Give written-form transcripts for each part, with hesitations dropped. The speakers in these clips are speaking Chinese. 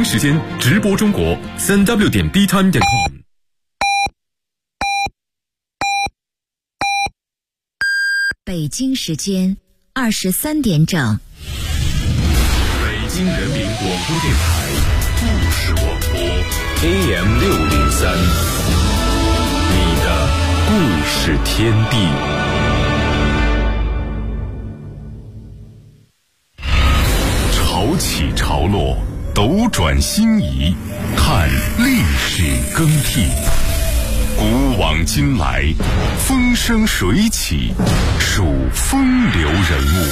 时间直播中国3w.btime.com。 北京时间23点整。 北京人民广播电台故事广播 AM603，你的故事天地。潮起潮落，斗转星移，看历史更替。古往今来，风生水起，数风流人物。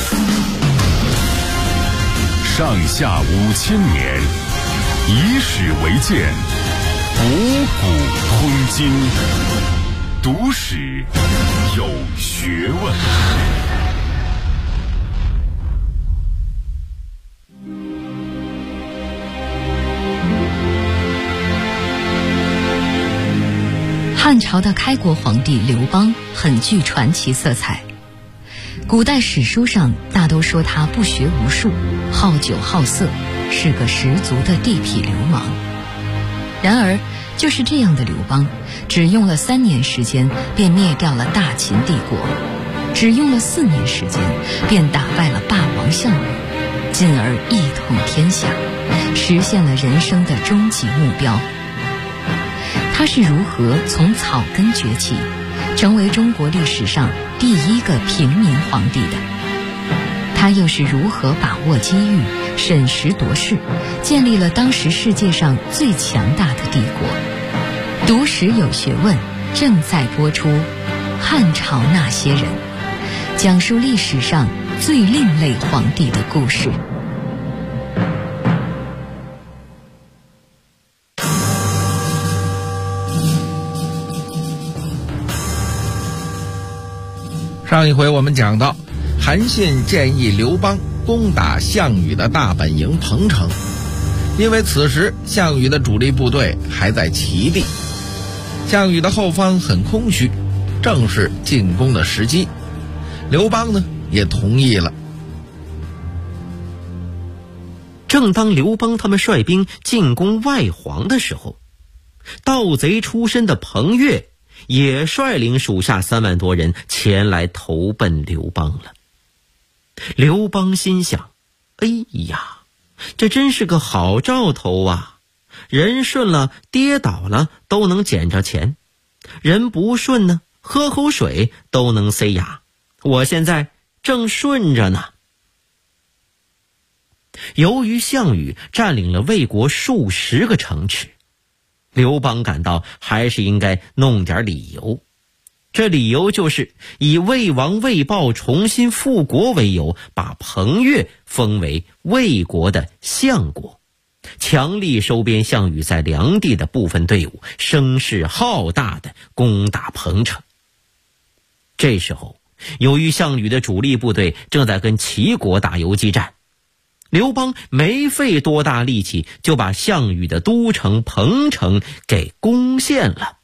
上下5000年，以史为鉴，博古通今，读史有学问。 汉朝的开国皇帝刘邦很具传奇色彩，古代史书上大都说他不学无术，好酒好色，是个十足的地痞流氓。然而就是这样的刘邦，只用了3年时间便灭掉了大秦帝国，只用了4年时间便打败了霸王项羽，进而一统天下，实现了人生的终极目标。他是如何从草根崛起，成为中国历史上第一个平民皇帝的？他又是如何把握机遇，审时度势，建立了当时世界上最强大的帝国？读史有学问，正在播出《汉朝那些人》，讲述历史上最另类皇帝的故事。 上一回我们讲到，韩信建议刘邦攻打项羽的大本营彭城，因为此时项羽的主力部队还在齐地，项羽的后方很空虚，正是进攻的时机。刘邦呢也同意了。 正当刘邦他们率兵进攻外黄的时候，盗贼出身的彭越也率领属下3万多人前来投奔刘邦了。刘邦心想，哎呀，这真是个好兆头啊，人顺了跌倒了都能捡着钱，人不顺呢喝口水都能塞牙，我现在正顺着呢。由于项羽占领了魏国数十个城池，刘邦感到还是应该弄点理由，这理由就是以魏王魏豹重新复国为由，把彭越封为魏国的相国，强力收编项羽在梁地的部分队伍，声势浩大的攻打彭城。这时候由于项羽的主力部队正在跟齐国打游击战，刘邦没费多大力气就把项羽的都城彭城给攻陷了。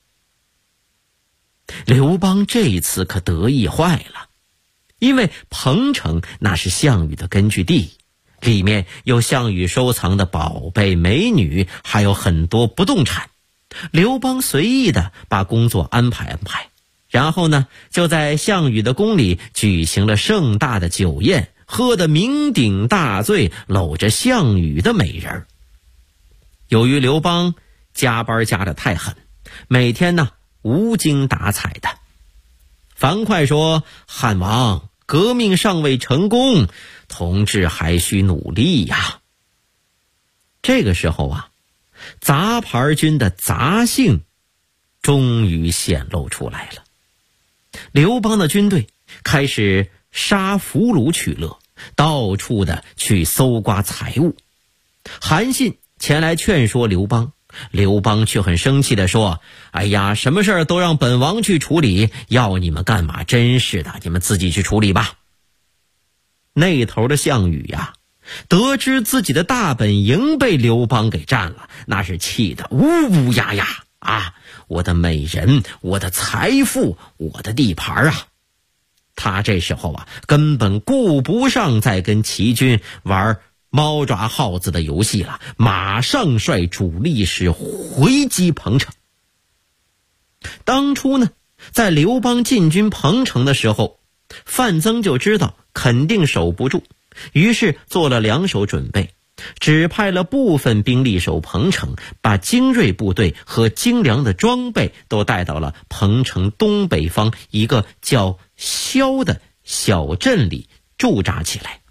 刘邦这一次可得意坏了，因为彭城那是项羽的根据地，里面有项羽收藏的宝贝美女，还有很多不动产。刘邦随意的把工作安排，然后呢就在项羽的宫里举行了盛大的酒宴，喝得酩酊大醉，搂着项羽的美人。由于刘邦加班加得太狠，每天呢无精打采的。樊哙说，汉王，革命尚未成功，同志还需努力呀。这个时候啊，杂牌军的杂性终于显露出来了。刘邦的军队开始杀俘虏取乐，到处的去搜刮财物。韩信前来劝说刘邦，刘邦却很生气地说，哎呀，什么事儿都让本王去处理，要你们干嘛？真是的，你们自己去处理吧。那头的项羽呀，得知自己的大本营被刘邦给占了，那是气得呜呜呀呀啊！我的美人，我的财富，我的地盘啊！他这时候啊，根本顾不上再跟齐军玩猫抓耗子的游戏了，马上率主力是回击彭城。当初呢，在刘邦进军彭城的时候，范增就知道肯定守不住，于是做了2手准备，只派了部分兵力守彭城，把精锐部队和精良的装备都带到了彭城东北方一个叫萧的小镇里驻扎起来。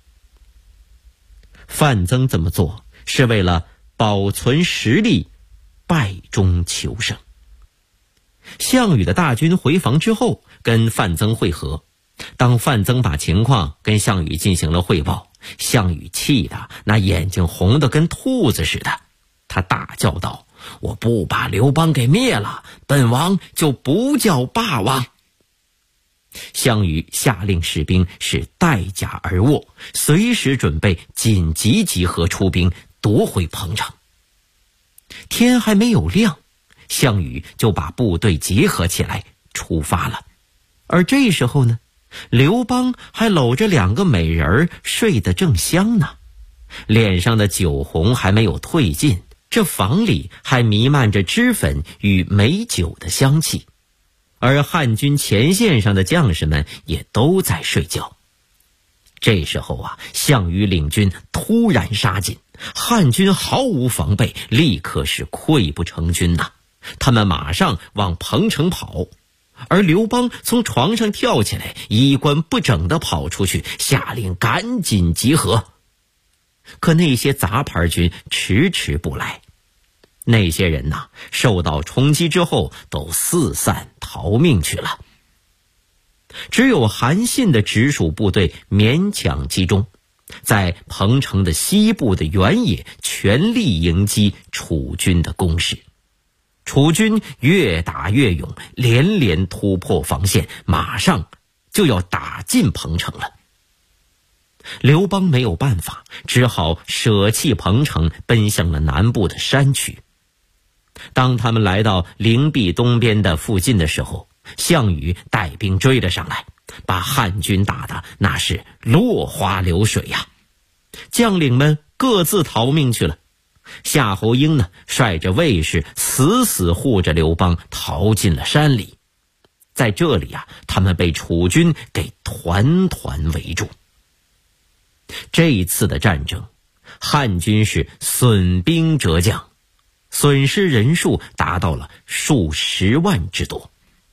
范增这么做是为了保存实力，败中求胜。项羽的大军回防之后，跟范增会合。当范增把情况跟项羽进行了汇报，项羽气得那眼睛红得跟兔子似的，他大叫道：“我不把刘邦给灭了，本王就不叫霸王。”项羽下令士兵是带甲而卧，随时准备紧急集合出兵夺回彭城。天还没有亮，项羽就把部队结合起来出发了。而这时候呢，刘邦还搂着2个美人睡得正香呢，脸上的酒红还没有褪尽，这房里还弥漫着脂粉与美酒的香气。而汉军前线上的将士们也都在睡觉。这时候啊，项羽领军突然杀进，汉军毫无防备，立刻是溃不成军呐。他们马上往彭城跑，而刘邦从床上跳起来，衣冠不整地跑出去，下令赶紧集合。可那些杂牌军迟迟不来，那些人呐，受到冲击之后都四散逃命去了。只有韩信的直属部队勉强集中，在彭城的西部的原野全力迎击楚军的攻势。楚军越打越勇，连连突破防线，马上就要打进彭城了。刘邦没有办法，只好舍弃彭城，奔向了南部的山区。当他们来到灵璧东边的附近的时候，项羽带兵追了上来，把汉军打得那是落花流水呀。将领们各自逃命去了。夏侯婴呢，率着卫士死死护着刘邦逃进了山里。在这里啊，他们被楚军给团团围住。这一次的战争，汉军是损兵折将，损失人数达到了数十万之多。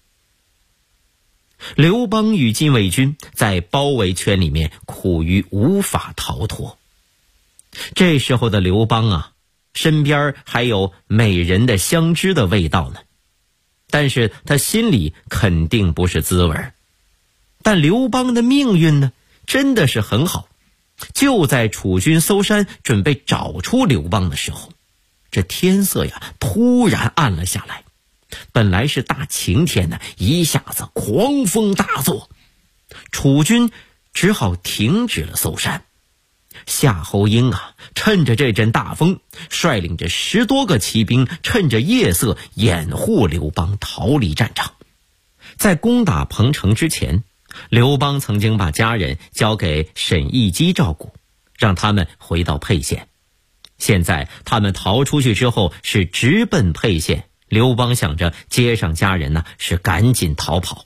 刘邦与禁卫军在包围圈里面苦于无法逃脱。这时候的刘邦啊，身边还有美人的香脂的味道呢，但是他心里肯定不是滋味。但刘邦的命运呢，真的是很好。就在楚军搜山准备找出刘邦的时候，这天色呀突然暗了下来。本来是大晴天呢，一下子狂风大作，楚军只好停止了搜山。夏侯婴啊，趁着这阵大风，率领着10多个骑兵，趁着夜色掩护刘邦逃离战场。在攻打彭城之前，刘邦曾经把家人交给沈亦基照顾，让他们回到沛县。现在他们逃出去之后，是直奔沛县。刘邦想着接上家人呢，是赶紧逃跑。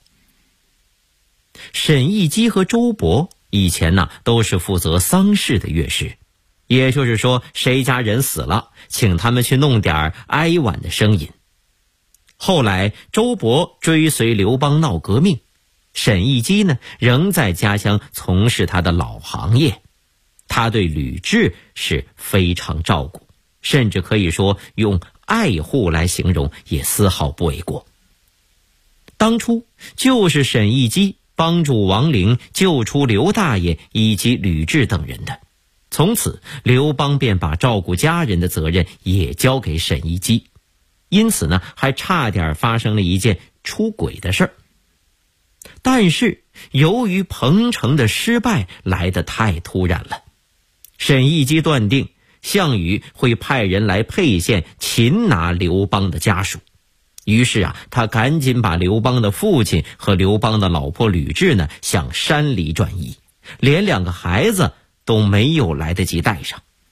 沈亦基和周勃以前呢，都是负责丧事的乐师，也就是说，谁家人死了，请他们去弄点哀婉的声音。后来周勃追随刘邦闹革命，沈亦基呢，仍在家乡从事他的老行业。他对吕雉是非常照顾，甚至可以说用爱护来形容也丝毫不为过。当初就是沈亦基帮助王陵救出刘大爷以及吕雉等人的，从此刘邦便把照顾家人的责任也交给沈亦基，因此呢，还差点发生了一件出轨的事儿。但是由于彭城的失败来得太突然了，沈亦基断定项羽会派人来沛县擒拿刘邦的家属。于是啊，他赶紧把刘邦的父亲和刘邦的老婆吕雉呢向山里转移，连2个孩子都没有来得及带上，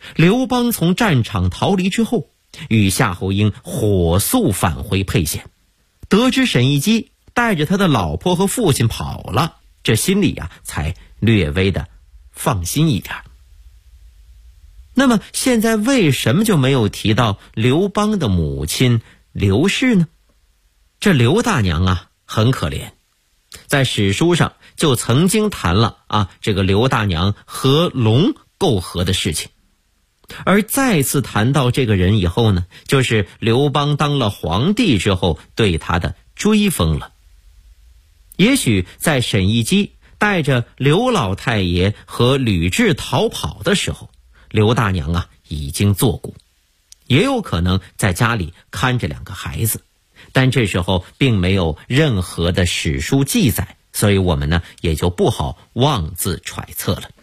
刘邦从战场逃离之后，与夏侯婴火速返回沛县，得知沈亦基带着他的老婆和父亲跑了，这心里才略微的放心一点。那么现在为什么就没有提到刘邦的母亲刘氏呢？这刘大娘很可怜，在史书上就曾经谈了这个刘大娘和龙媾和的事情。而再次谈到这个人以后呢，就是刘邦当了皇帝之后对他的追封了。也许在沈亦基带着刘老太爷和吕雉逃跑的时候，刘大娘已经作古，也有可能在家里看着2个孩子，但这时候并没有任何的史书记载，所以我们呢也就不好妄自揣测了。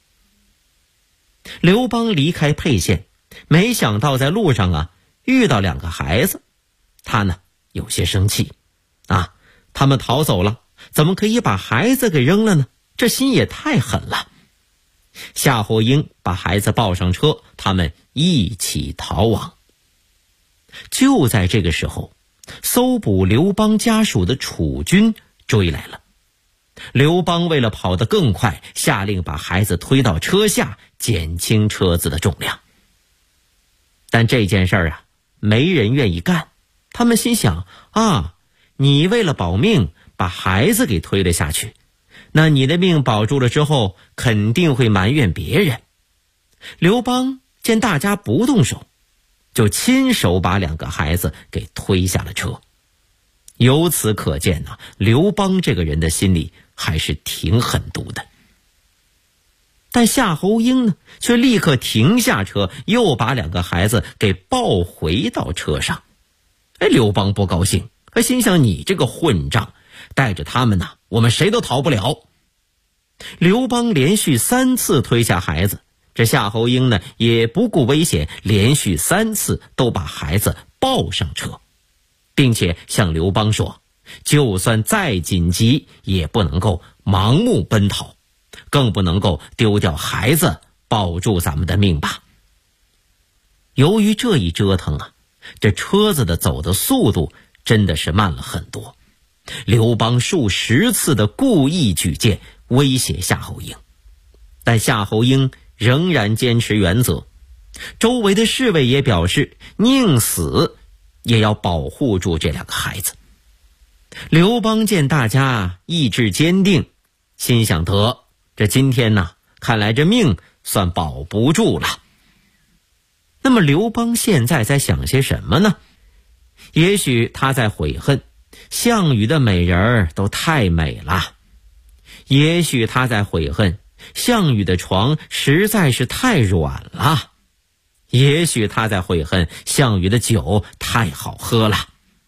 刘邦离开沛县，没想到在路上遇到2个孩子，他呢有些生气他们逃走了，怎么可以把孩子给扔了呢？这心也太狠了。夏侯婴把孩子抱上车，他们一起逃亡。就在这个时候，搜捕刘邦家属的楚军追来了。刘邦为了跑得更快，下令把孩子推到车下，减轻车子的重量。但这件事没人愿意干，他们心想你为了保命把孩子给推了下去，那你的命保住了之后肯定会埋怨别人。刘邦见大家不动手，就亲手把2个孩子给推下了车。由此可见刘邦这个人的心里还是挺狠毒的。但夏侯婴呢，却立刻停下车，又把2个孩子给抱回到车上。刘邦不高兴，心想你这个混账，带着他们我们谁都逃不了。刘邦连续3次推下孩子，这夏侯婴呢也不顾危险，连续3次都把孩子抱上车，并且向刘邦说，就算再紧急也不能够盲目奔逃，更不能够丢掉孩子，保住咱们的命吧。由于这一折腾这车子的走的速度真的是慢了很多。刘邦数10次的故意举荐威胁夏侯婴，但夏侯婴仍然坚持原则。周围的侍卫也表示宁死也要保护住这2个孩子。刘邦见大家意志坚定，心想得这今天看来这命算保不住了。那么刘邦现在在想些什么呢？也许他在悔恨项羽的美人儿都太美了，也许他在悔恨项羽的床实在是太软了，也许他在悔恨项羽的酒太好喝了。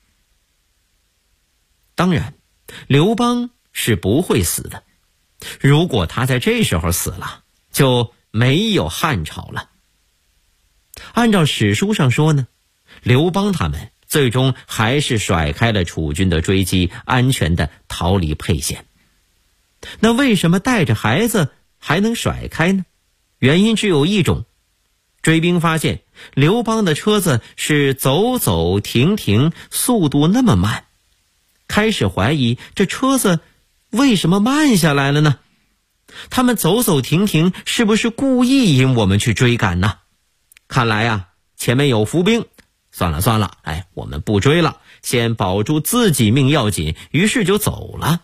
当然，刘邦是不会死的，如果他在这时候死了，就没有汉朝了。按照史书上说呢，刘邦他们最终还是甩开了楚军的追击，安全地逃离沛县。那为什么带着孩子还能甩开呢？原因只有一种，追兵发现刘邦的车子是走走停停，速度那么慢，开始怀疑这车子为什么慢下来了呢？他们走走停停，是不是故意引我们去追赶呢？看来前面有伏兵，算了，我们不追了，先保住自己命要紧，于是就走了。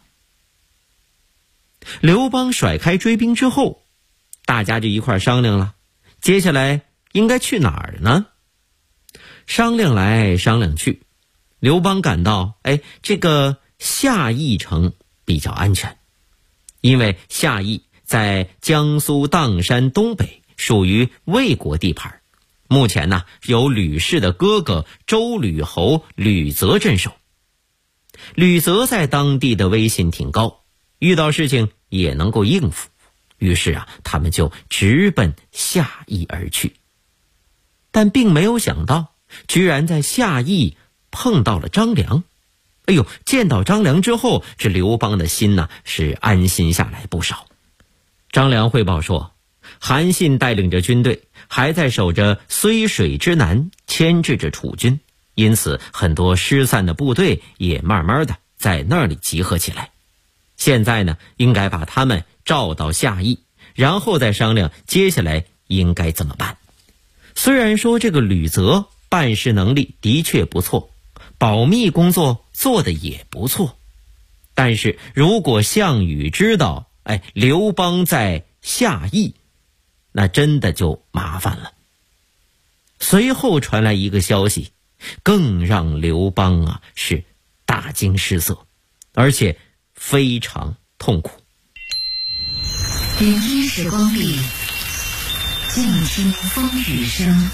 刘邦甩开追兵之后，大家就一块商量了，接下来应该去哪儿呢？商量来商量去，刘邦感到这个夏邑城比较安全，因为夏邑在江苏砀山东北，属于魏国地盘，目前由吕氏的哥哥周吕侯吕泽镇守。吕泽在当地的威信挺高，遇到事情也能够应付，于是他们就直奔夏邑而去。但并没有想到，居然在夏邑碰到了张良。见到张良之后，这刘邦的心是安心下来不少。张良汇报说， 韩信带领着军队还在守着睢水之南，牵制着楚军，因此很多失散的部队也慢慢的在那里集合起来。现在呢，应该把他们召到下邑，然后再商量接下来应该怎么办。虽然说这个吕泽办事能力的确不错，保密工作做得也不错，但是如果项羽知道刘邦在下邑，那真的就麻烦了。随后传来一个消息，更让刘邦是大惊失色，而且非常痛苦。 云烟时光里，静听风雨声。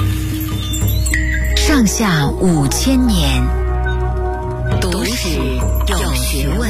上下5000年，读史有学问。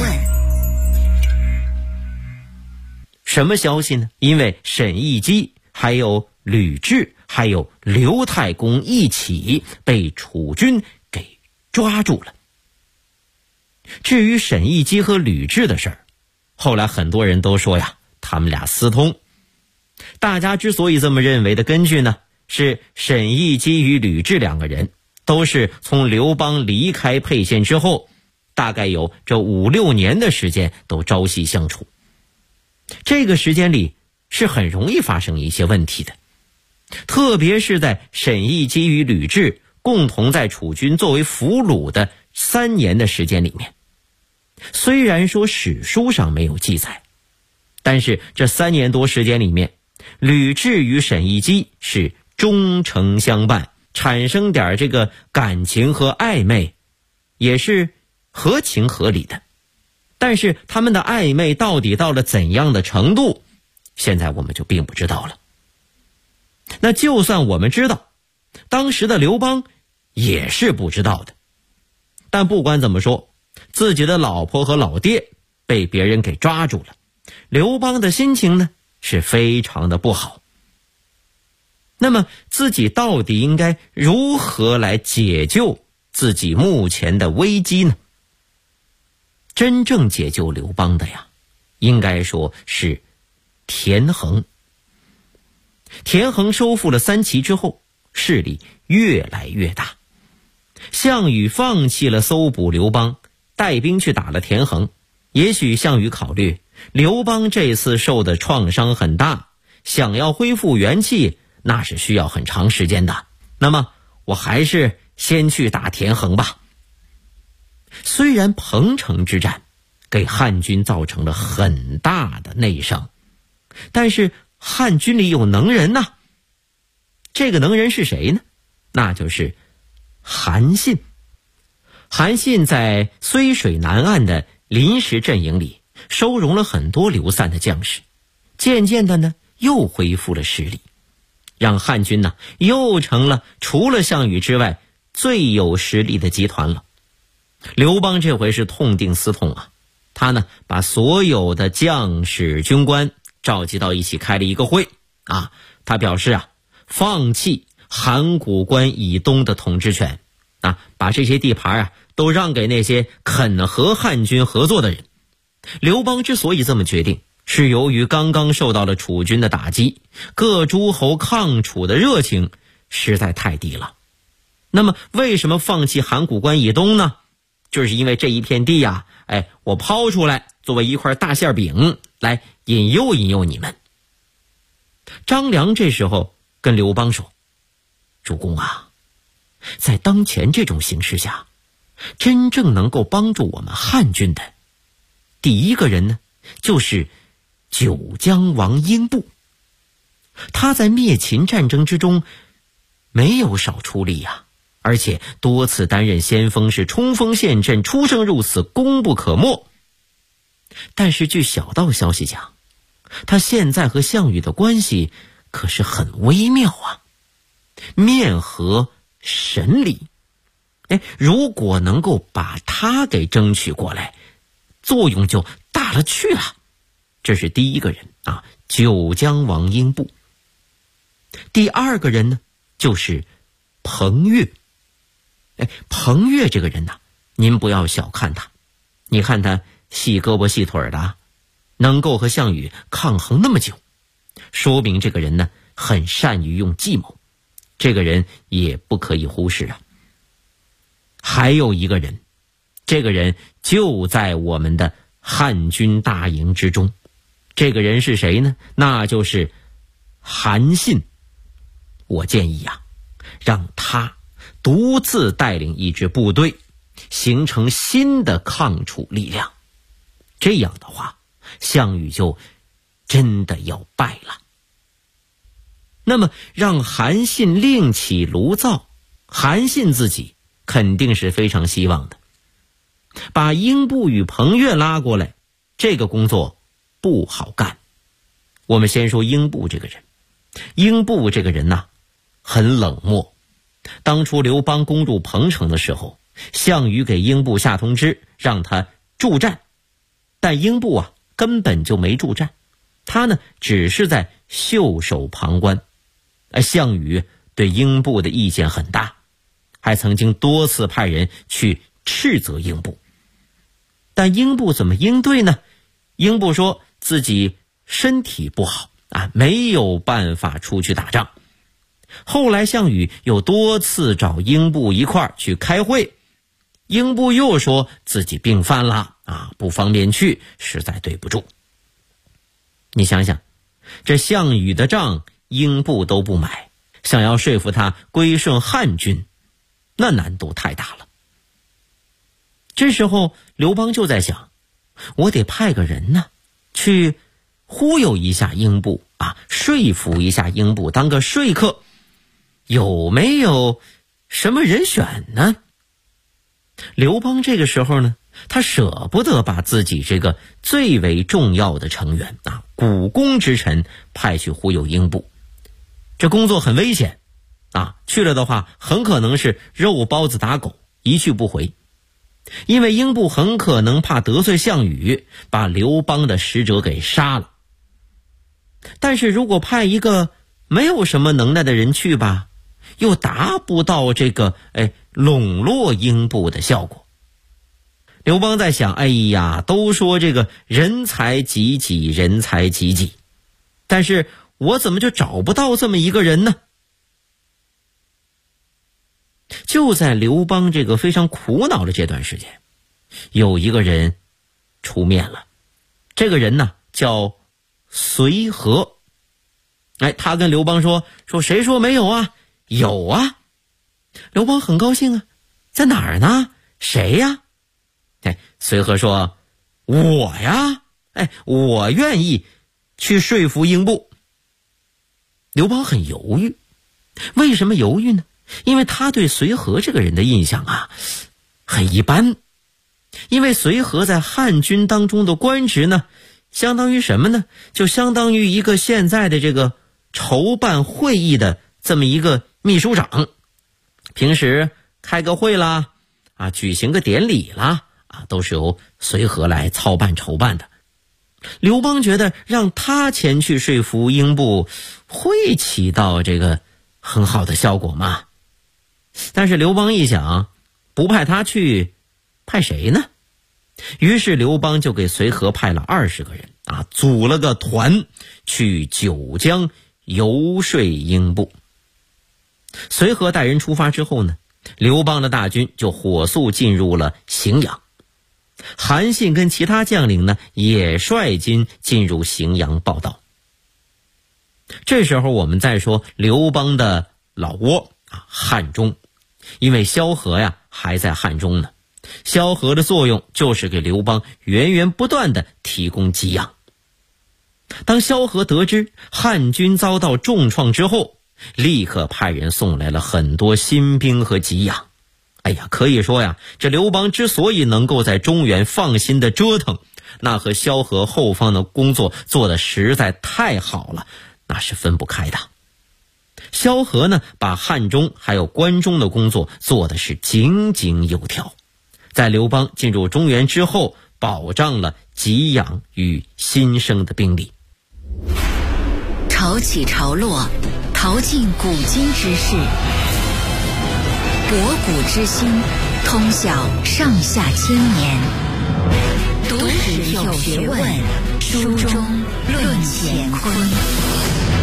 什么消息呢？因为沈亦基还有吕雉还有刘太公一起被楚军给抓住了。至于沈亦基和吕雉的事儿，后来很多人都说他们俩私通。大家之所以这么认为的根据呢，是沈亦基与吕雉两个人都是从刘邦离开沛县之后，大概有这5-6年的时间都朝夕相处。这个时间里是很容易发生一些问题的，特别是在沈亦基与吕雉共同在楚军作为俘虏的3年的时间里面。虽然说史书上没有记载，但是这3年多时间里面，吕雉与沈亦基是忠诚相伴，产生点这个感情和暧昧也是合情合理的。但是他们的暧昧到底到了怎样的程度，现在我们就并不知道了。那就算我们知道，当时的刘邦也是不知道的。但不管怎么说，自己的老婆和老爹被别人给抓住了，刘邦的心情呢是非常的不好。那么自己到底应该如何来解救自己目前的危机呢？真正解救刘邦的应该说是田横。田横收复了3齐之后，势力越来越大。项羽放弃了搜捕刘邦，带兵去打了田横。也许项羽考虑刘邦这次受的创伤很大，想要恢复元气那是需要很长时间的，那么我还是先去打田横吧。虽然彭城之战给汉军造成了很大的内伤，但是汉军里有能人呐。这个能人是谁呢？那就是韩信。韩信在睢水南岸的临时阵营里收容了很多流散的将士，渐渐的呢又恢复了实力，让汉军呢又成了除了项羽之外最有实力的集团了。刘邦这回是痛定思痛他呢把所有的将士军官召集到一起开了一个会他表示放弃函谷关以东的统治权把这些地盘都让给那些肯和汉军合作的人。刘邦之所以这么决定，是由于刚刚受到了楚军的打击，各诸侯抗楚的热情实在太低了。那么为什么放弃函谷关以东呢？就是因为这一片地我抛出来作为一块大馅饼来引诱引诱你们。张良这时候跟刘邦说，主公在当前这种形势下，真正能够帮助我们汉军的第一个人呢，就是九江王英布。他在灭秦战争之中没有少出力而且多次担任先锋，是冲锋陷阵，出生入死，功不可没。但是据小道消息讲，他现在和项羽的关系可是很微妙面和神离。如果能够把他给争取过来，作用就大了去了。这是第一个人九江王英布。第二个人呢，就是彭越。彭越这个人您不要小看他，你看他细胳膊细腿的，能够和项羽抗衡那么久， 说明这个人呢很善于用计谋，这个人也不可以忽视啊。还有一个人，这个人就在我们的汉军大营之中，这个人是谁呢？那就是韩信。我建议啊，让他独自带领一支部队，形成新的抗楚力量。这样的话，项羽就真的要败了。那么让韩信另起炉灶，韩信自己肯定是非常希望的。把英布与彭越拉过来，这个工作不好干。我们先说英布这个人。英布这个人呢，很冷漠。当初刘邦攻入彭城的时候，项羽给英布下通知，让他助战。但英布啊，根本就没助战，他呢，只是在袖手旁观。项羽对英布的意见很大，还曾经多次派人去斥责英布。但英布怎么应对呢？英布说自己身体不好啊，没有办法出去打仗。后来项羽又多次找英布一块儿去开会，英布又说自己病犯了啊，不方便去，实在对不住。你想想，这项羽的账英布都不买，想要说服他归顺汉军，那难度太大了。这时候刘邦就在想，我得派个人呢，去忽悠一下英布啊，说服一下英布当个说客，有没有什么人选呢？刘邦这个时候呢，他舍不得把自己这个最为重要的成员啊，股肱之臣派去忽悠英布。这工作很危险啊，去了的话很可能是肉包子打狗，一去不回。因为英布很可能怕得罪项羽，把刘邦的使者给杀了。但是如果派一个没有什么能耐的人去吧，又达不到这个笼络英布的效果。刘邦在想，哎呀，都说这个人才济济，人才济济，但是我怎么就找不到这么一个人呢？就在刘邦这个非常苦恼的这段时间，有一个人出面了。这个人呢叫随和。他跟刘邦说谁说没有啊？有啊。刘邦很高兴啊，在哪儿呢？谁呀？随和说，我呀，我愿意去说服英布。刘邦很犹豫。为什么犹豫呢？因为他对随和这个人的印象啊很一般。因为随和在汉军当中的官职呢，相当于什么呢？就相当于一个现在的这个筹办会议的这么一个秘书长。平时开个会啦啊，举行个典礼啦啊，都是由随和来操办筹办的。刘邦觉得让他前去说服英布会起到这个很好的效果嘛。但是刘邦一想，不派他去，派谁呢？于是刘邦就给随和派了20个人啊，组了个团去九江游说英布。随和带人出发之后呢，刘邦的大军就火速进入了荥阳。韩信跟其他将领呢，也率军进入荥阳报道。这时候我们再说刘邦的老窝啊，汉中。因为萧何呀还在汉中呢，萧何的作用就是给刘邦源源不断的提供给养。当萧何得知汉军遭到重创之后，立刻派人送来了很多新兵和给养。可以说呀，这刘邦之所以能够在中原放心的折腾，那和萧何后方的工作做得实在太好了，那是分不开的。萧何呢，把汉中还有关中的工作做的是井井有条，在刘邦进入中原之后，保障了给养与新生的兵力。 潮起潮落，淘尽古今之事，博古之今，通晓上下千年。读史有学问，书中论乾坤。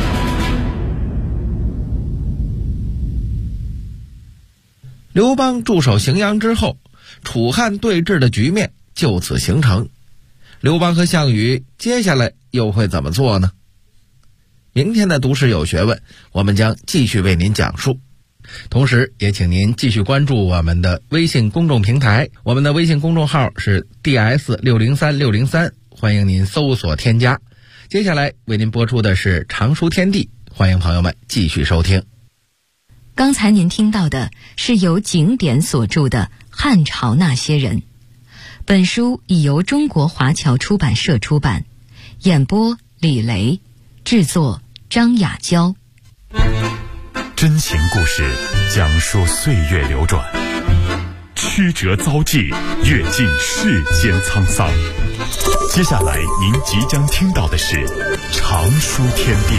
刘邦驻守荥阳之后，楚汉对峙的局面就此形成。刘邦和项羽接下来又会怎么做呢？明天的都市有学问，我们将继续为您讲述。同时也请您继续关注我们的微信公众平台，我们的微信公众号是 DS603603，欢迎您搜索添加。接下来为您播出的是常书天地，欢迎朋友们继续收听。 刚才您听到的是由景典所著的《汉朝那些人》，本书已由中国华侨出版社出版，演播李雷，制作张雅娇。 真情故事讲述岁月流转，曲折遭际，阅尽世间沧桑。接下来您即将听到的是常书天地。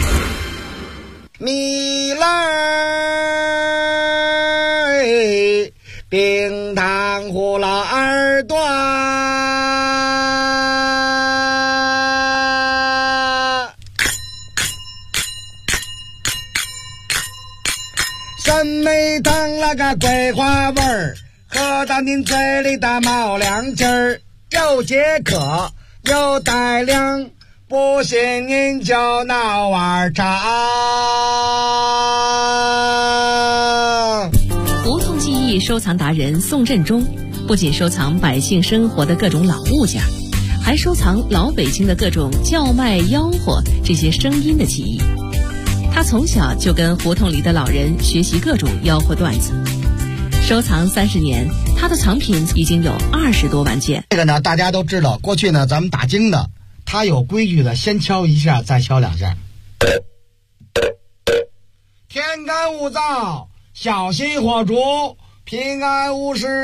米来冰糖葫芦耳朵，酸梅汤那个桂花味儿，喝到您嘴里的冒凉劲儿，又解渴又带凉，不信您就闹碗茶。 胡同记忆收藏达人宋振中不仅收藏百姓生活的各种老物件，还收藏老北京的各种叫卖吆喝这些声音的记忆。他从小就跟胡同里的老人学习各种吆喝段子，收藏30年，他的藏品已经有20多万件。 这个呢，大家都知道，过去呢咱们打更的，他有规矩的，先敲一下，再敲2下。天干物燥，小心火烛，平安无事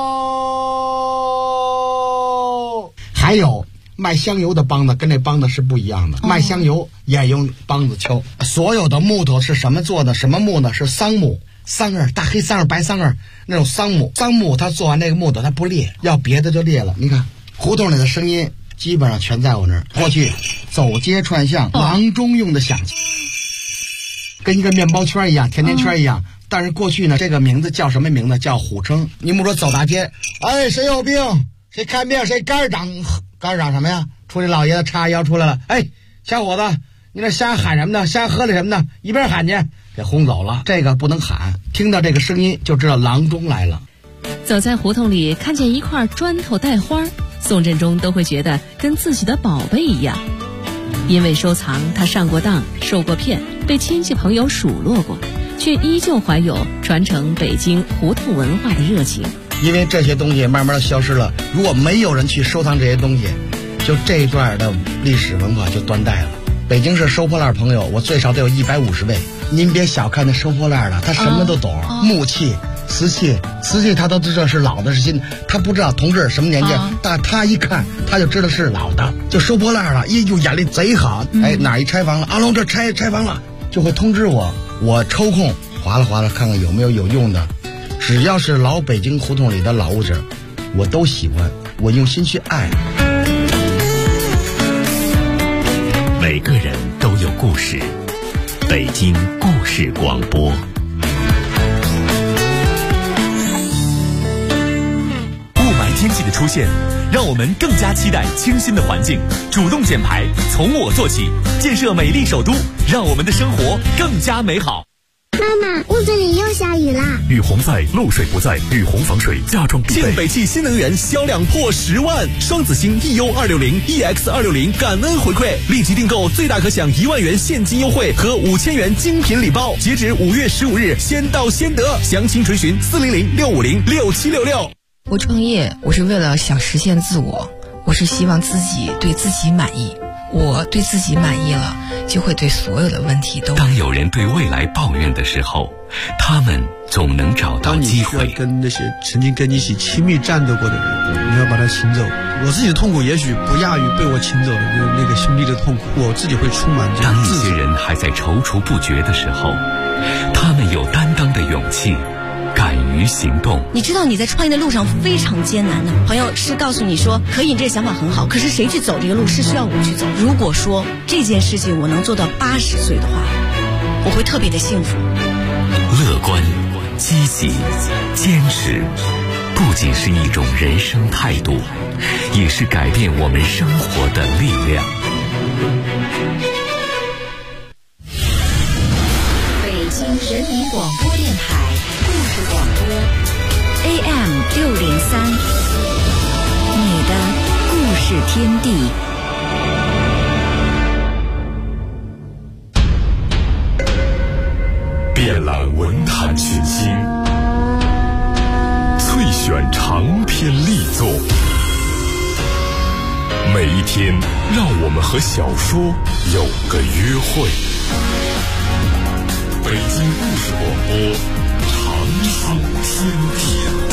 哦。还有卖香油的梆子跟这梆子是不一样的，卖香油也用梆子敲。所有的木头是什么做的？什么木呢？是桑木，桑叶，大黑桑叶、白桑叶那种桑木。桑木它做完这个木头它不裂，要别的就裂了。你看胡同里的声音基本上全在我那儿。过去走街串巷，郎中用的响器，跟一个面包圈一样，甜甜圈一样。但是过去呢，这个名字叫什么名字？叫虎称。你们说走大街，哎，谁有病？谁看病？谁肝长什么呀？出去老爷子叉腰出来了，哎，小伙子，你这瞎喊什么呢？瞎喝的什么呢？一边喊去，给轰走了。这个不能喊，听到这个声音就知道郎中来了。 走在胡同里，看见一块砖头带花，宋振中都会觉得跟自己的宝贝一样。因为收藏，他上过当，受过骗，被亲戚朋友数落过，却依旧怀有传承北京胡同文化的热情。 因为这些东西慢慢的消失了，如果没有人去收藏这些东西，就这一段的历史文化就断代了。北京市收破烂朋友，我最少得有150位。您别小看那收破烂的，他什么都懂，木器、瓷器他都知道是老的是新的，他不知道同志什么年纪，但他一看他就知道是老的，就收破烂了，哟，眼力贼好。哎，哪一拆房了？阿龙这拆房了，就会通知我，我抽空划拉看看有没有用的。只要是老北京胡同里的老物件，我都喜欢，我用心去爱。 每个人都有故事，北京故事广播。 雾霾天气的出现，让我们更加期待清新的环境，主动减排，从我做起，建设美丽首都，让我们的生活更加美好。 妈妈，屋子里又下雨啦！ 雨洪在，漏水不在，雨洪防水家装必备。 庆北汽新能源销量破10万，双子星 EU260、EX260 感恩回馈，立即订购最大可享1万元现金优惠和5000元精品礼包，截止5月15日，先到先得。详情垂询400-650-6766。 我创业，我是为了想实现自我，我是希望自己对自己满意。我对自己满意了，就会对所有的问题都。 当有人对未来抱怨的时候，他们总能找到机会。 当你需要跟那些曾经跟你一起亲密战斗过的人，你要把他请走。我自己的痛苦也许不亚于被我请走的那个兄弟的痛苦，我自己会充满这样。 当一些人还在踌躇不决的时候，他们有担当的勇气，敢于行动。 你知道你在创业的路上非常艰难的，朋友是告诉你说可以，你这个想法很好，可是谁去走这个路是需要我去走。如果说这件事情我能做到80岁的话，我会特别的幸福。 乐观、 积极、坚持，不仅是一种人生态度，也是改变我们生活的力量。 北京人民广播电台故事广播 AM603，你的故事天地。 遍览文坛群星，萃选长篇力作，每一天让我们和小说有个约会。北京故事广播，长寿天地。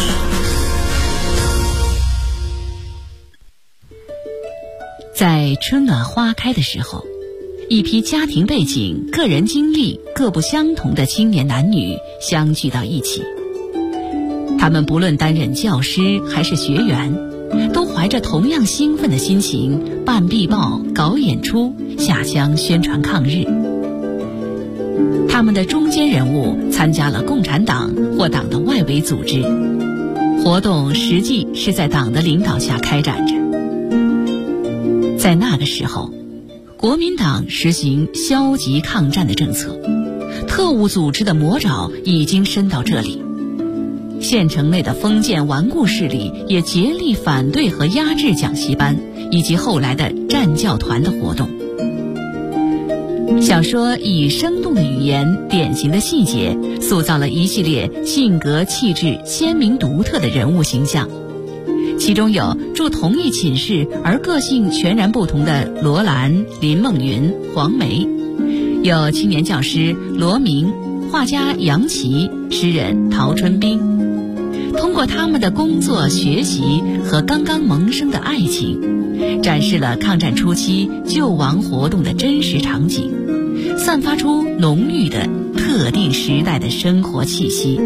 在春暖花开的时候，一批家庭背景、个人经历各不相同的青年男女相聚到一起。他们不论担任教师还是学员，都怀着同样兴奋的心情办壁报、搞演出、下乡宣传抗日。他们的中坚人物参加了共产党或党的外围组织，活动实际是在党的领导下开展着。在那个时候，国民党实行消极抗战的政策，特务组织的魔爪已经伸到这里。县城内的封建顽固势力也竭力反对和压制讲习班以及后来的战教团的活动。小说以生动的语言、典型的细节，塑造了一系列性格气质鲜明独特的人物形象。其中有住同一寝室而个性全然不同的罗兰、林梦云、黄梅，有青年教师罗明、画家杨琦、诗人陶春冰。通过他们的工作、学习和刚刚萌生的爱情，展示了抗战初期救亡活动的真实场景，散发出浓郁的特定时代的生活气息。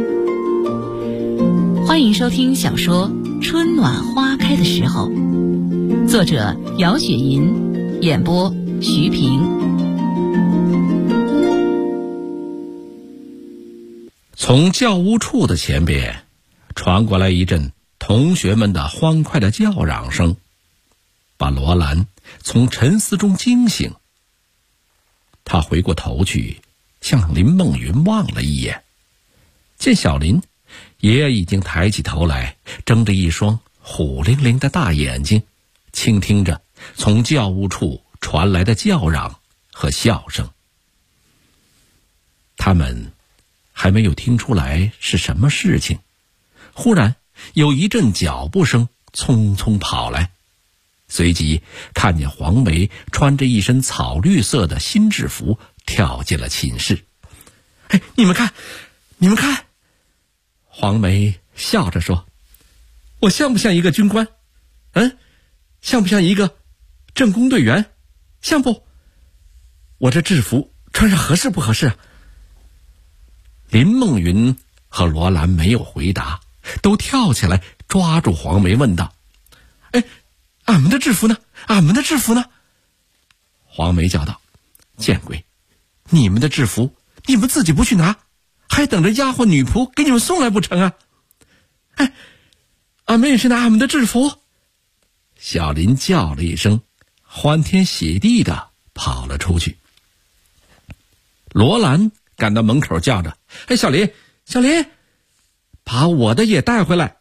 欢迎收听小说《春暖花开的时候》，作者姚雪银，演播徐平。 从教务处的前边传过来一阵同学们的欢快的叫嚷声，把罗兰从沉思中惊醒。他回过头去向林梦云望了一眼，见小林也已经抬起头来，睁着一双虎灵灵的大眼睛，倾听着从教务处传来的叫嚷和笑声。他们还没有听出来是什么事情，忽然有一阵脚步声匆匆跑来，随即看见黄梅穿着一身草绿色的新制服跳进了寝室。哎，你们看，你们看！黄梅笑着说：“我像不像一个军官？像不像一个政工队员？像不？我这制服穿上合适不合适啊？”林梦云和罗兰没有回答，都跳起来抓住黄梅问道：“哎，俺们的制服呢？俺们的制服呢？”黄梅叫道：“见鬼！你们的制服你们自己不去拿，还等着丫鬟女仆给你们送来不成啊？哎，俺们也是拿俺们的制服。”小林叫了一声，欢天喜地的跑了出去。罗兰赶到门口叫着：“哎，小林，小林，把我的也带回来。”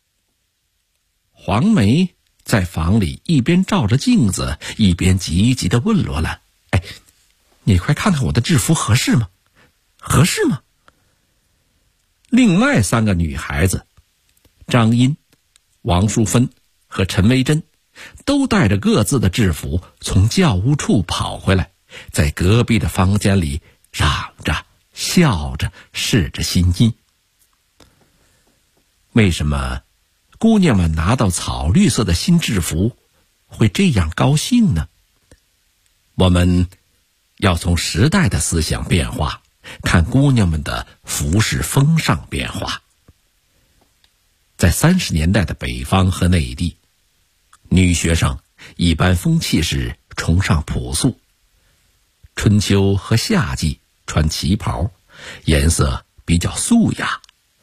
黄梅在房里一边照着镜子，一边急急地问罗兰：“哎，你快看看我的制服合适吗？合适吗？”另外3个女孩子，张茵、王淑芬和陈薇珍，都带着各自的制服从教务处跑回来，在隔壁的房间里嚷着笑着试着新衣。为什么姑娘们拿到草绿色的新制服会这样高兴呢？我们要从时代的思想变化看姑娘们的服饰风尚变化。在30年代的北方和内地，女学生一般风气是崇尚朴素，春秋和夏季穿旗袍，颜色比较素雅，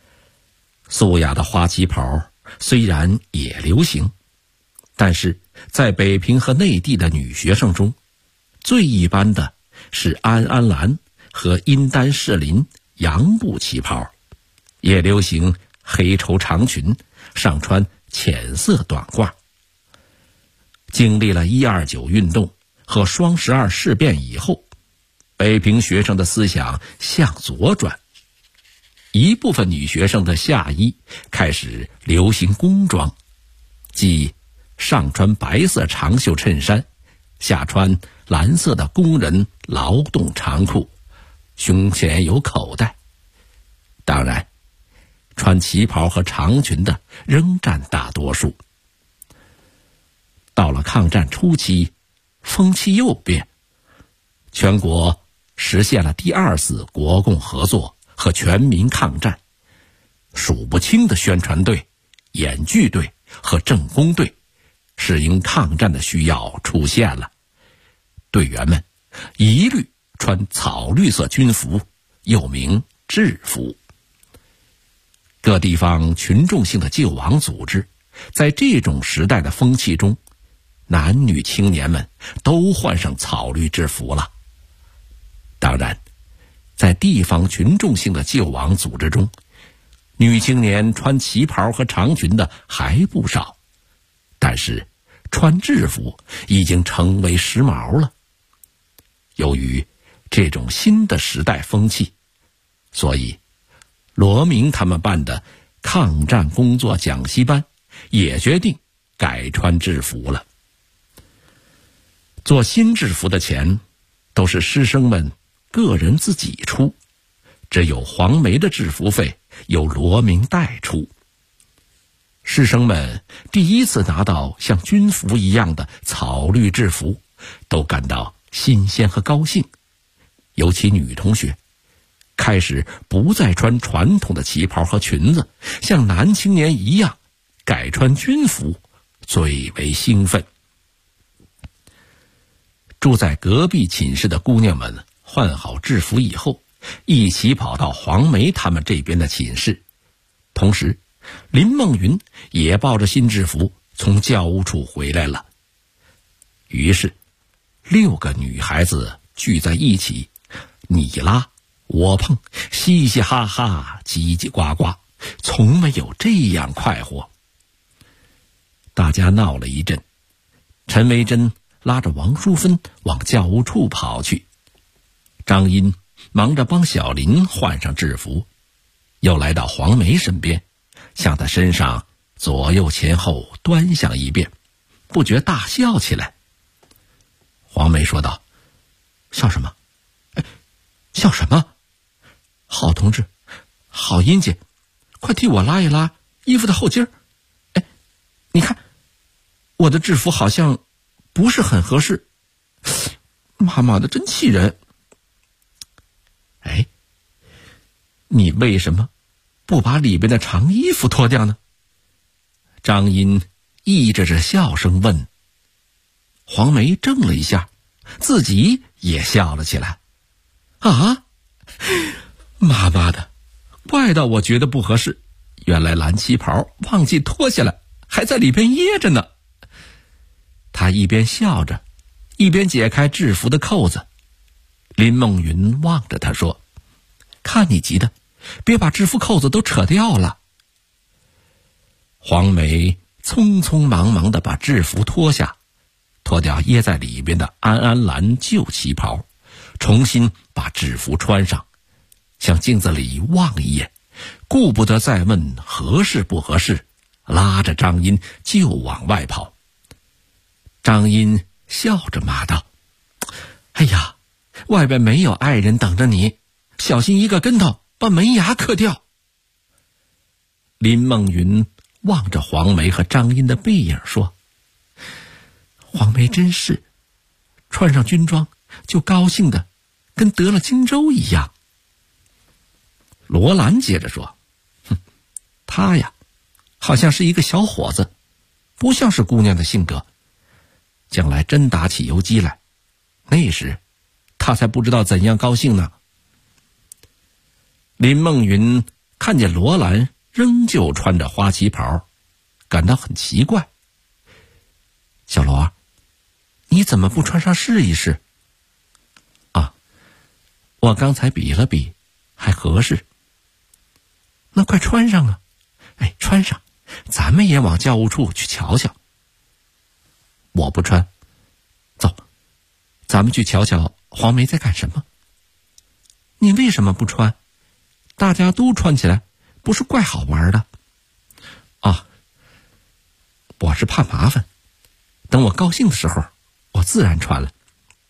素雅的花旗袍虽然也流行，但是在北平和内地的女学生中，最一般的是安安兰和殷丹士林洋布旗袍，也流行黑绸长裙，上穿浅色短褂。经历了129运动和双12事变以后，北平学生的思想向左转，一部分女学生的夏衣开始流行工装，即上穿白色长袖衬衫，下穿蓝色的工人劳动长裤，胸前有口袋。当然，穿旗袍和长裙的仍占大多数。到了抗战初期，风气又变，全国实现了第2次国共合作和全民抗战，数不清的宣传队、演剧队和政工队是因抗战的需要出现了。队员们一律穿草绿色军服，又名制服。各地方群众性的救亡组织，在这种时代的风气中，男女青年们都换上草绿制服了。当然，在地方群众性的救亡组织中，女青年穿旗袍和长裙的还不少，但是穿制服已经成为时髦了。由于这种新的时代风气，所以罗明他们办的抗战工作讲习班也决定改穿制服了。做新制服的钱都是师生们个人自己出，只有黄梅的制服费由罗明代出。师生们第一次拿到像军服一样的草绿制服，都感到新鲜和高兴。尤其女同学开始不再穿传统的旗袍和裙子，像男青年一样改穿军服，最为兴奋。住在隔壁寝室的姑娘们换好制服以后，一起跑到黄梅他们这边的寝室。同时，林梦云也抱着新制服从教务处回来了。于是6个女孩子聚在一起，你拉我碰，嘻嘻哈哈，叽叽呱呱，从没有这样快活。大家闹了一阵，陈维珍拉着王淑芬往教务处跑去，张英忙着帮小林换上制服，又来到黄梅身边，向她身上左右前后端详一遍，不觉大笑起来。黄梅说道：“笑什么？笑什么？郝同志，郝英姐，快替我拉一拉衣服的后襟儿。你看，我的制服好像不是很合适，妈妈的真气人。你为什么不把里边的长衣服脱掉呢？”张英抑制着笑声问。黄梅怔了一下，自己也笑了起来。啊，妈妈的，怪到我觉得不合适，原来蓝旗袍忘记脱下来，还在里边掖着呢。她一边笑着，一边解开制服的扣子。林梦云望着她说：“看你急的，别把制服扣子都扯掉了。”黄梅匆匆忙忙地把制服脱下，脱掉掖在里边的安安兰旧旗袍，重新把制服穿上，向镜子里望一眼，顾不得再问合适不合适，拉着张英就往外跑。张英笑着骂道：“哎呀，外边没有爱人等着你，小心一个跟头把门牙磕掉。”林梦云望着黄梅和张英的背影说：“黄梅真是穿上军装就高兴的跟得了荆州一样。”罗兰接着说：“他呀，好像是一个小伙子，不像是姑娘的性格。将来真打起游击来，那时他才不知道怎样高兴呢。”林梦云看见罗兰仍旧穿着花旗袍，感到很奇怪。小罗，你怎么不穿上试一试？啊，我刚才比了比，还合适。那快穿上啊！哎，穿上，咱们也往教务处去瞧瞧。我不穿，走，咱们去瞧瞧黄梅在干什么。你为什么不穿？大家都穿起来，不是怪好玩的？啊，我是怕麻烦，等我高兴的时候，我自然穿了。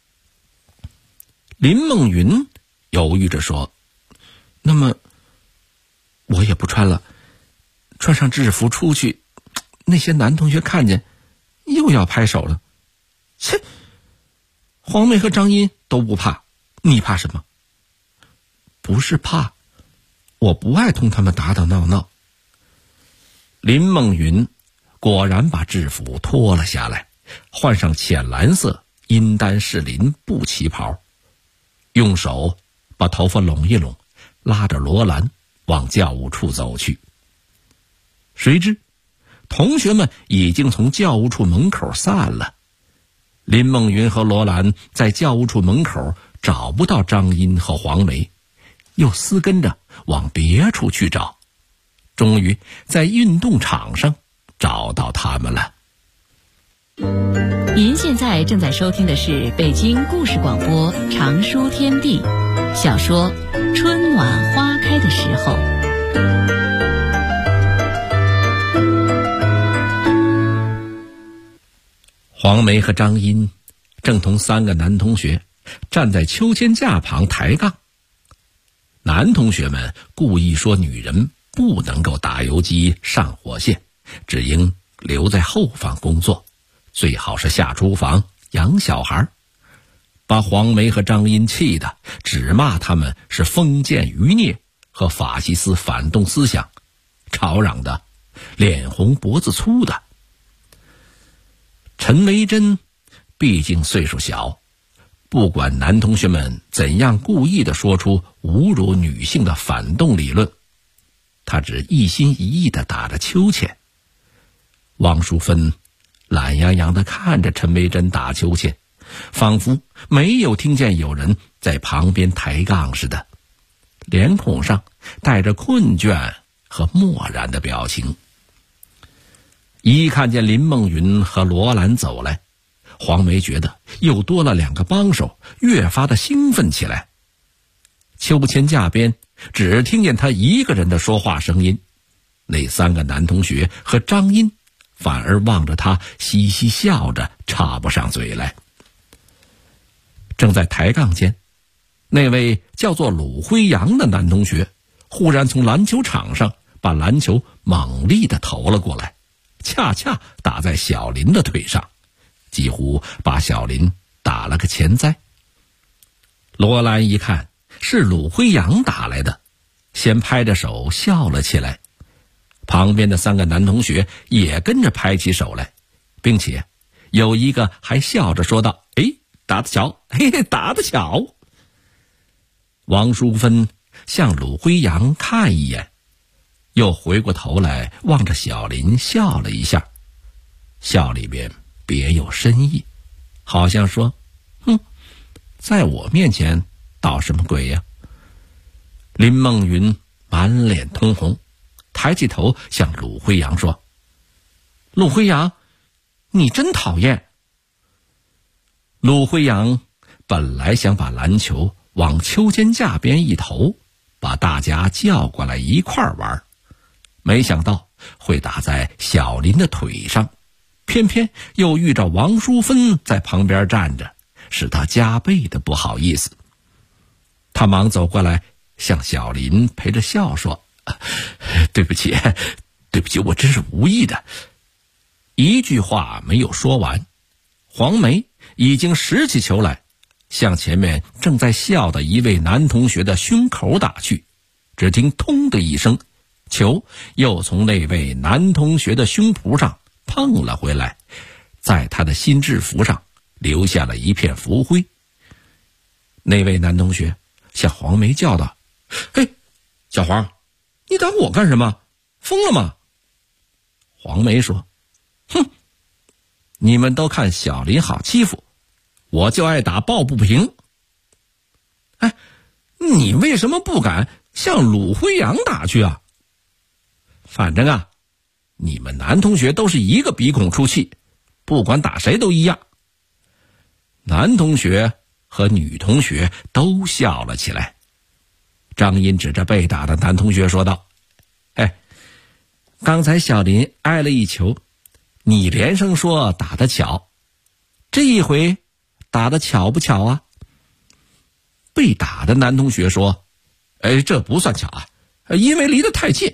林梦云犹豫着说：“那么，我也不穿了。穿上制服出去，那些男同学看见，又要拍手了。切！黄梅和张茵都不怕，你怕什么？不是怕，我不爱同他们打打闹闹。”林梦云果然把制服脱了下来，换上浅蓝色阴丹士林布旗袍，用手把头发拢一拢，拉着罗兰往教务处走去。谁知同学们已经从教务处门口散了。林梦云和罗兰在教务处门口找不到张茵和黄梅，又私跟着往别处去找，终于在运动场上找到他们了。 您现在正在收听的是北京故事广播长书天地小说《春暖花开的时候》。 黄梅和张茵正同3个男同学站在秋千架旁抬杠。男同学们故意说女人不能够打游击上火线，只应留在后方工作，最好是下厨房养小孩，把黄梅和张茵气得只骂他们是封建余孽和法西斯反动思想，吵嚷的脸红脖子粗的。陈维珍毕竟岁数小，不管男同学们怎样故意地说出侮辱女性的反动理论，他只一心一意地打着秋千。王淑芬懒洋洋地看着陈维珍打秋千，仿佛没有听见有人在旁边抬杠似的，脸孔上带着困倦和漠然的表情。一看见林梦云和罗兰走来，黄梅觉得又多了2个帮手，越发的兴奋起来。秋千架边只听见他一个人的说话声音，那3个男同学和张茵反而望着他嘻嘻笑着，插不上嘴来。正在抬杠间，那位叫做鲁辉阳的男同学忽然从篮球场上把篮球猛力地投了过来，恰恰打在小林的腿上，几乎把小林打了个前栽。罗兰一看是鲁辉阳打来的，先拍着手笑了起来，旁边的3个男同学也跟着拍起手来，并且有一个还笑着说道：“哎，打得巧，嘿嘿，打得巧。”王淑芬向鲁辉阳看一眼，又回过头来望着小林笑了一下，笑里边别有深意，好像说：“哼，在我面前捣什么鬼呀？”林梦云满脸通红，抬起头向鲁辉阳说：“鲁辉阳，你真讨厌。”鲁辉阳本来想把篮球往秋千架边一投，把大家叫过来一块玩，没想到会打在小林的腿上，偏偏又遇着王淑芬在旁边站着，使他加倍的不好意思。他忙走过来向小林陪着笑说：“对不起，对不起，我真是无意的。”一句话没有说完，黄梅已经拾起球来，向前面正在笑的一位男同学的胸口打去。只听通的一声，球又从那位男同学的胸脯上碰了回来，在他的新制服上留下了一片浮灰。那位男同学向黄梅叫道：“嘿，小黄，你打我干什么？ 疯了吗？黄梅说：“哼，你们都看小林好欺负，我就爱打抱不平。哎，你为什么不敢向鲁辉阳打去啊？反正啊，你们男同学都是一个鼻孔出气，不管打谁都一样。”男同学和女同学都笑了起来。张英指着被打的男同学说道：“哎，刚才小林挨了一球，你连声说打得巧，这一回打得巧不巧啊？”被打的男同学说：“哎，这不算巧啊，因为离得太近。”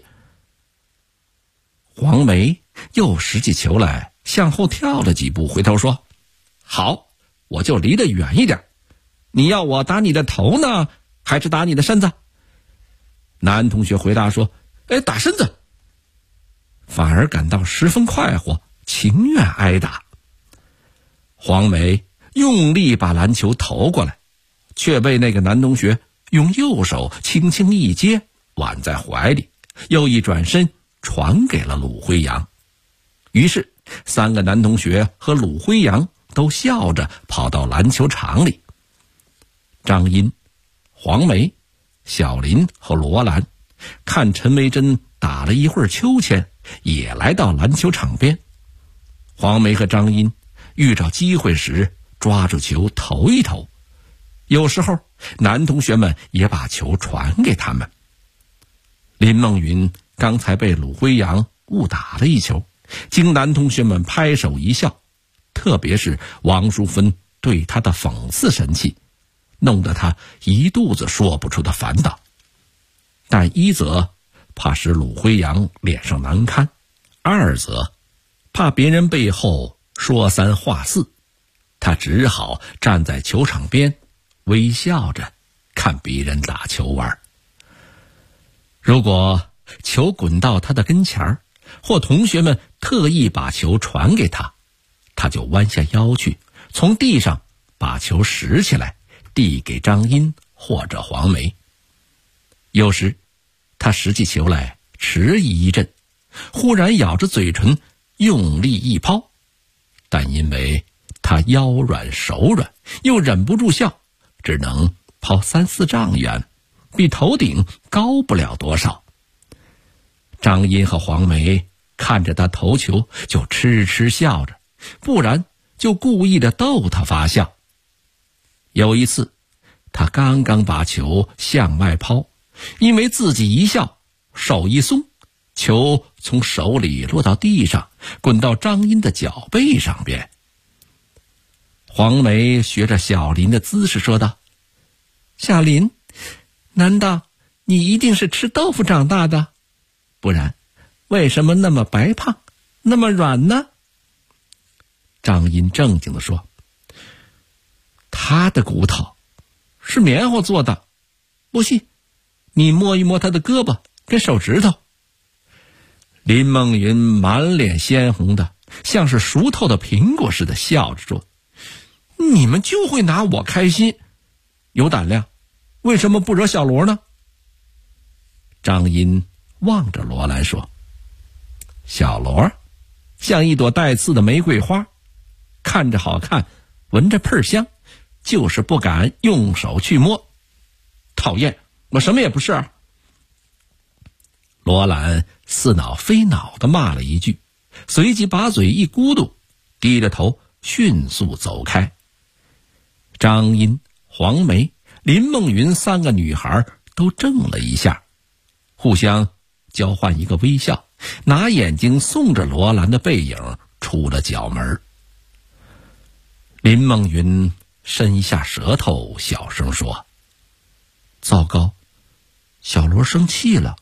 黄梅又拾起球来，向后跳了几步，回头说：“好，我就离得远一点。你要我打你的头呢，还是打你的身子？”男同学回答说：“哎，打身子。”反而感到十分快活，情愿挨打。黄梅用力把篮球投过来，却被那个男同学用右手轻轻一接，挽在怀里，又一转身传给了鲁辉阳。于是三个男同学和鲁辉阳都笑着跑到篮球场里。张英、黄梅、小林和罗兰看陈维珍打了一会儿秋千，也来到篮球场边。黄梅和张英遇着机会时抓住球投一投，有时候男同学们也把球传给他们。林梦云刚才被鲁辉阳误打了一球，经男同学们拍手一笑，特别是王淑芬对他的讽刺神气，弄得他一肚子说不出的烦恼。但一则怕使鲁辉阳脸上难堪，二则怕别人背后说三话四，他只好站在球场边微笑着看别人打球玩。如果球滚到他的跟前儿，或同学们特意把球传给他，他就弯下腰去，从地上把球拾起来递给张英或者黄梅。有时他拾起球来迟疑一阵，忽然咬着嘴唇用力一抛，但因为他腰软手软，又忍不住笑，只能抛3-4丈远，比头顶高不了多少。张英和黄梅看着他投球就痴痴笑着，不然就故意的逗他发笑。有一次他刚刚把球向外抛，因为自己一笑，手一松，球从手里落到地上，滚到张英的脚背上边。黄梅学着小林的姿势说道：“小林，难道你一定是吃豆腐长大的？不然为什么那么白胖，那么软呢？”张英正经地说：“他的骨头是棉花做的，不信你摸一摸他的胳膊跟手指头。”林梦云满脸鲜红的，像是熟透的苹果似的笑着说：“你们就会拿我开心，有胆量，为什么不惹小罗呢？”张英望着罗兰说：“小罗像一朵带刺的玫瑰花，看着好看，闻着喷香，就是不敢用手去摸。讨厌，我什么也不是啊。”罗兰似恼非恼地骂了一句，随即把嘴一咕嘟，低着头迅速走开。张英、黄梅、林梦云三个女孩都怔了一下，互相交换一个微笑，拿眼睛送着罗兰的背影出了角门。林梦云伸一下舌头，小声说：“糟糕，小罗生气了。”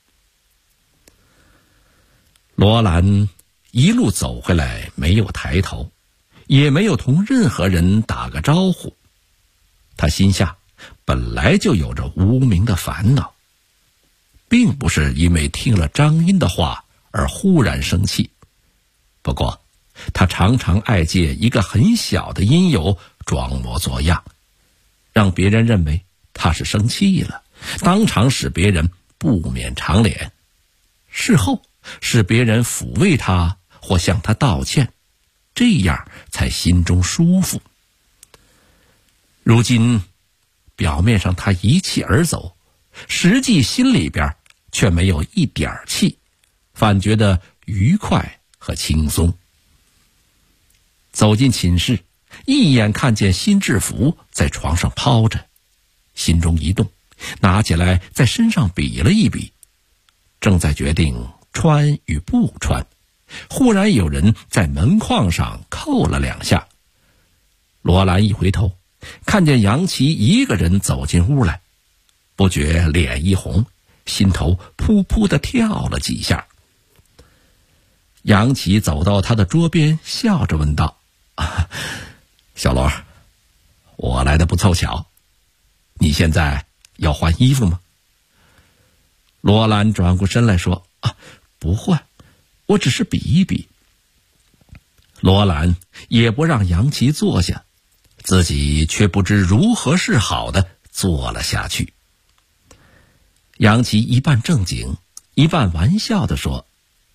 罗兰一路走回来，没有抬头，也没有同任何人打个招呼。他心下本来就有着无名的烦恼，并不是因为听了张英的话而忽然生气。不过他常常爱借一个很小的因由装模作样，让别人认为他是生气了，当场使别人不免长脸。 事后是别人抚慰他或向他道歉，这样才心中舒服。如今表面上他一气而走，实际心里边却没有一点气，反觉得愉快和轻松。走进寝室，一眼看见新制服在床上抛着，心中一动，拿起来在身上比了一比，正在决定穿与不穿，忽然有人在门框上扣了2下。罗兰一回头，看见杨琪一个人走进屋来，不觉脸一红，心头扑扑地跳了几下。杨琪走到他的桌边，笑着问道：小罗，我来的不凑巧，你现在要换衣服吗？罗兰转过身来说：不换，我只是比一比。罗兰也不让杨琪坐下，自己却不知如何是好的坐了下去。杨琪一半正经一半玩笑地说：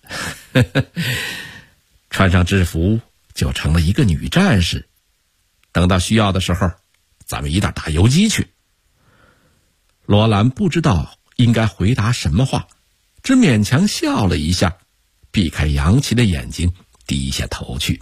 穿上制服就成了一个女战士，等到需要的时候，咱们一道打游击去。罗兰不知道应该回答什么话，只勉强笑了一下，避开杨琪的眼睛，低下头去。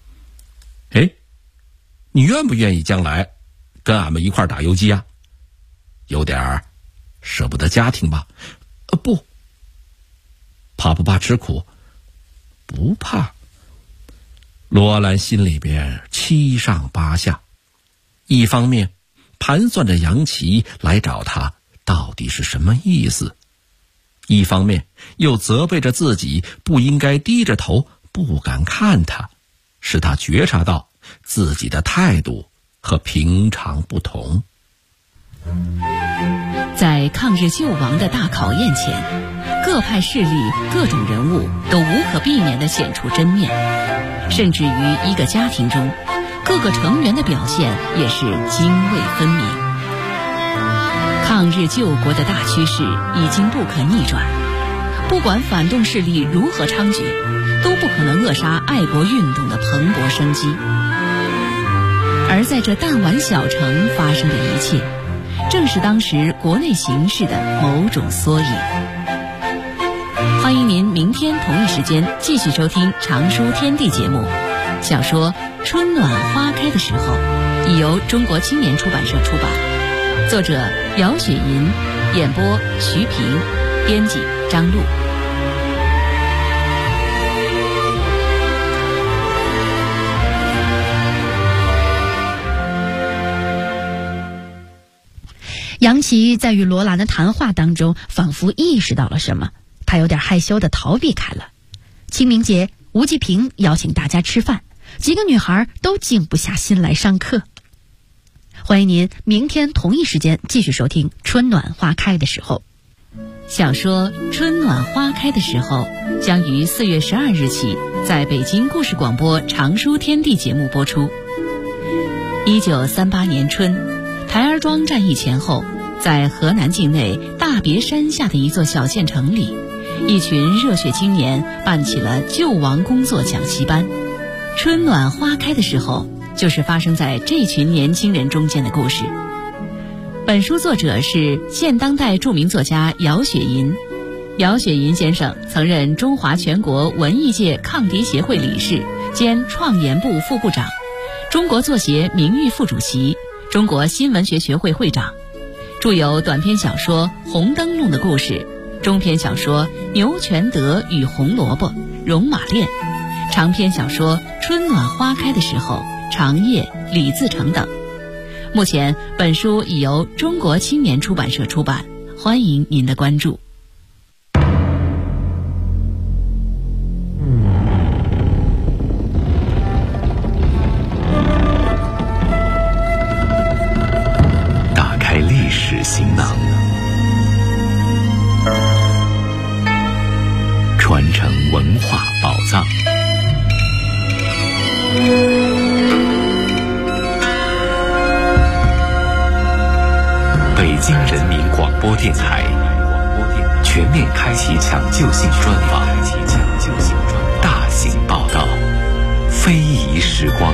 你愿不愿意将来跟俺们一块打游击啊？有点舍不得家庭吧？不。怕不怕吃苦？不怕。罗兰心里边七上八下，一方面盘算着杨琪来找他到底是什么意思，一方面又责备着自己不应该低着头不敢看他，使他觉察到自己的态度和平常不同。 在抗日救亡的大考验前，各派势力、各种人物都无可避免地显出真面，甚至于一个家庭中，各个成员的表现也是泾渭分明。抗日救国的大趋势已经不可逆转，不管反动势力如何猖獗，都不可能扼杀爱国运动的蓬勃生机。而在这弹丸小城发生的一切，正是当时国内形势的某种缩影。欢迎您明天同一时间继续收听《常书天地》节目。小说《春暖花开的时候》已由中国青年出版社出版，作者姚雪银，演播徐平，编辑张璐。 杨琪在与罗兰的谈话当中仿佛意识到了什么，他有点害羞地逃避开了。清明节，吴继平邀请大家吃饭，几个女孩都静不下心来上课。欢迎您明天同一时间继续收听《春暖花开的时候》。 小说《春暖花开的时候》将于4月12日起在北京故事广播《常书天地》节目播出。1938年春，台儿庄战役前后，在河南境内大别山下的一座小县城里，一群热血青年办起了救亡工作讲习班。春暖花开的时候，就是发生在这群年轻人中间的故事。本书作者是现当代著名作家姚雪银。姚雪银先生曾任中华全国文艺界抗敌协会理事兼创研部副部长，中国作协名誉副主席，中国新闻学学会会长，著有短篇小说《红灯笼的故事》，中篇小说《牛全德与红萝卜》《戎马恋》，长篇小说《春暖花开的时候》《长夜》《李自成》等。目前本书已由中国青年出版社出版，欢迎您的关注。 打开历史行囊，传承文化宝藏。北京人民广播电台全面开启抢救性专访，大型报道，非遗时光。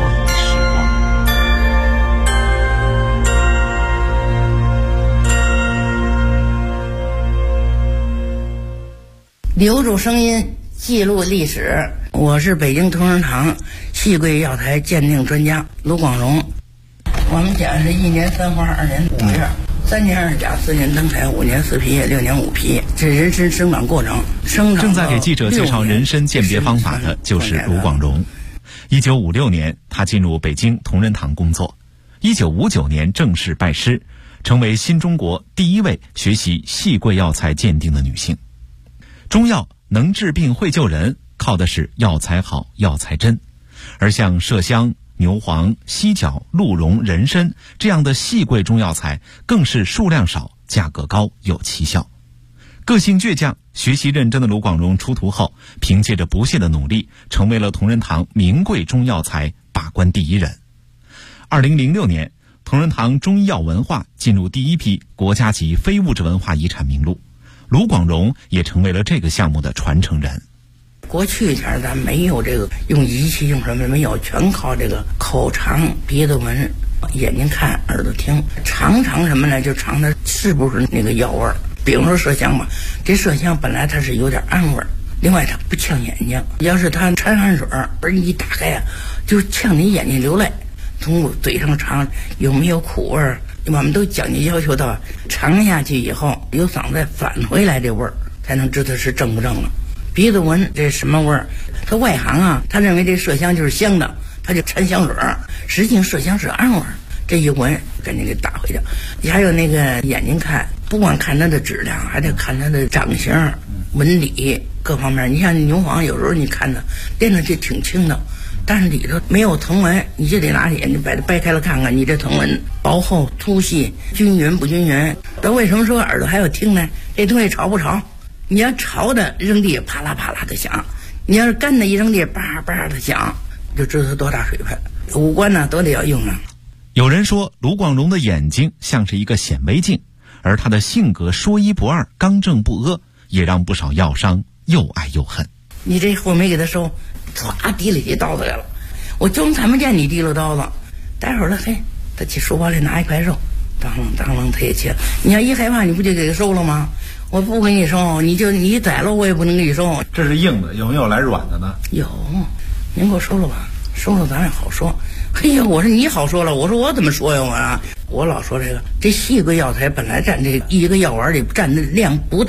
留住声音，记录历史。我是北京同仁堂细桂药材鉴定专家卢广荣。我们讲是1年3花，2年5叶，3年2甲，4年登台，5年4皮叶，6年5皮，这人参生长过程。 正在给记者介绍人参鉴别方法的就是卢广荣。1956年，他进入北京同仁堂工作。1959年正式拜师，成为新中国第1位学习细桂药材鉴定的女性。中药能治病会救人，靠的是药材好、药材真。而像麝香、牛黄、犀角、鹿茸、人参这样的细桂中药材，更是数量少、价格高、有奇效。个性倔强、学习认真的卢广荣出徒后，凭借着不懈的努力，成为了同仁堂名贵中药材把关第1人。2006年，同仁堂中医药文化进入第1批国家级非物质文化遗产名录。卢广荣也成为了这个项目的传承人。 过去前咱没有这个用仪器用什么没有，全靠这个口尝、鼻子闻、眼睛看、耳朵听，尝什么呢？就尝它是不是那个药味儿。比如说麝香吧，这麝香本来它是有点暗味儿，另外它不呛眼睛。要是它掺汗水儿一打开啊，就呛你眼睛流泪。从嘴上尝有没有苦味儿？我们都讲究要求到尝下去以后由嗓子再返回来这味儿，才能知道是正不正了。鼻子闻这什么味儿？他外行啊，他认为这麝香就是香的，他就掺香水儿，实际上麝香是暗味儿。这一闻赶紧给打回去。还有那个眼睛看，不光看它的质量，还得看它的长相、纹理各方面。你像牛黄，有时候你看它练的就挺轻的，但是里头没有藤纹，你就得拿眼睛把它掰开了看看，你这藤纹薄厚、粗细、均匀不均匀。但为什么说耳朵还要听呢？这东西潮不潮？你要潮的扔地啪啦啪啦的响，你要是干的一扔地叭叭的响，就知道它多大水分。五官呢都得要用上。 有人说卢广荣的眼睛像是一个显微镜，而他的性格说一不二、刚正不阿，也让不少药商又爱又恨。 你这货没给他收，唰提起刀子来了，我就看不见你提了刀子。待会儿了，嘿，他去书包里拿一块肉，当啷他也切了。你要一害怕，你不就给他收了吗？我不给你收，你宰了我也不能给你收。 这是硬的，有没有来软的呢？ 有，您给我收了吧，收了咱也好说。嘿呀，我说你好说了，我说我怎么说呀我老说这细桂药材本来占这一个药丸里占的量不大。